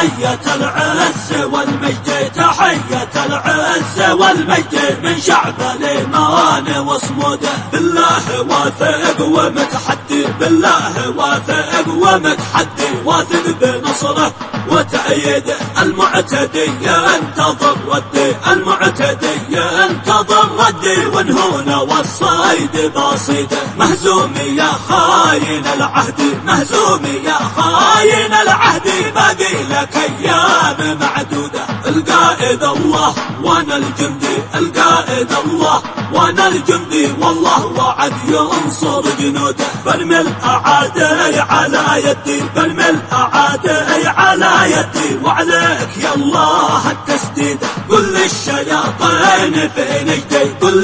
تحية العز والمجد، تحية العز والمجد من شعب الإيمان وصموده. بالله واثق ومتحدي، بالله واثق ومتحدي، واثق بنصره وتأييده. المعتدي ينتظر ردي، المعتدي ينتظر ردي، ونهونا والصيد باصيده. مهزوم يا خاين العهد، مهزوم يا خاين العهد، باقي لك أيام معدودة. القائد الله وانا الجندي، القائد الله وانا الجندي، والله وعد ينصر جنوده. برمي الأعادي على يدي، برمي الأعادي على يدي، وعليك يا الله التسديد. قل للشياطين في نجدي، قل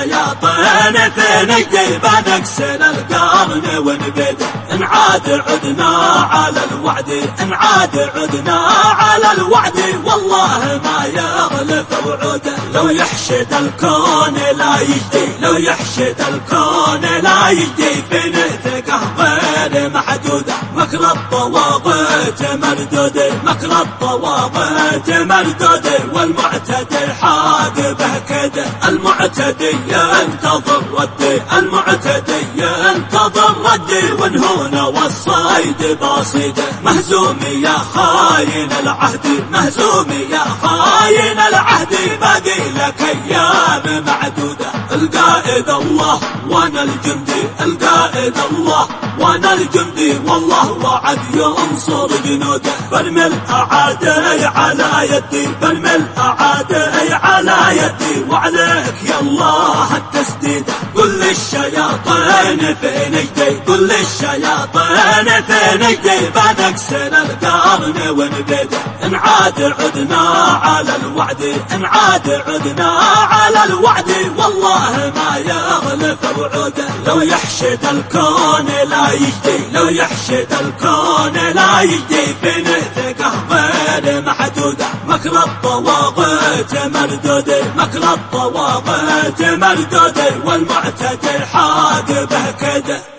للشياطين في نجدي، بنكسر القرن ونبيده. إن عاد عدنا على الوعد، إن عاد عدنا على الوعد، والله ما يغلف وعوده. لو يحشد الكون لا يجدي، لو يحشد الكون لا يجدي، في نثقه غير محدوده. مكر الطواغيت مردود، مكر الطواغيت مردود، والمعتدي حاق به كده. المعتدي ينتظر ردي، المعتدي ينتظر ردي، ونهونا والصيد باصيده. مهزوم يا خاين العهد، مهزوم يا خاين العهد، باقي لك أيام معدودة. القائد الله وانا الجندي، القائد الله وانا الجندي، والله وعد ينصر جنوده. برمي الأعادي على يدي، برمي الأعادي على يدي، وعليك يا الله التسديد. قل للشياطين في نجدي، قل للشياطين في نجدي، بنكسر القرن ونبيده. إن عاد عدنا على الوعد، إن عاد عدنا على الوعد، والله ما يغلف وعوده. لو يحشد الكون لا يجدي، لو يحشد الكون لا يجدي، في نثقه غير محدوده. مكر الطواغيت مردود، مكر الطواغيت مردود، والمعتدي حاق به كده.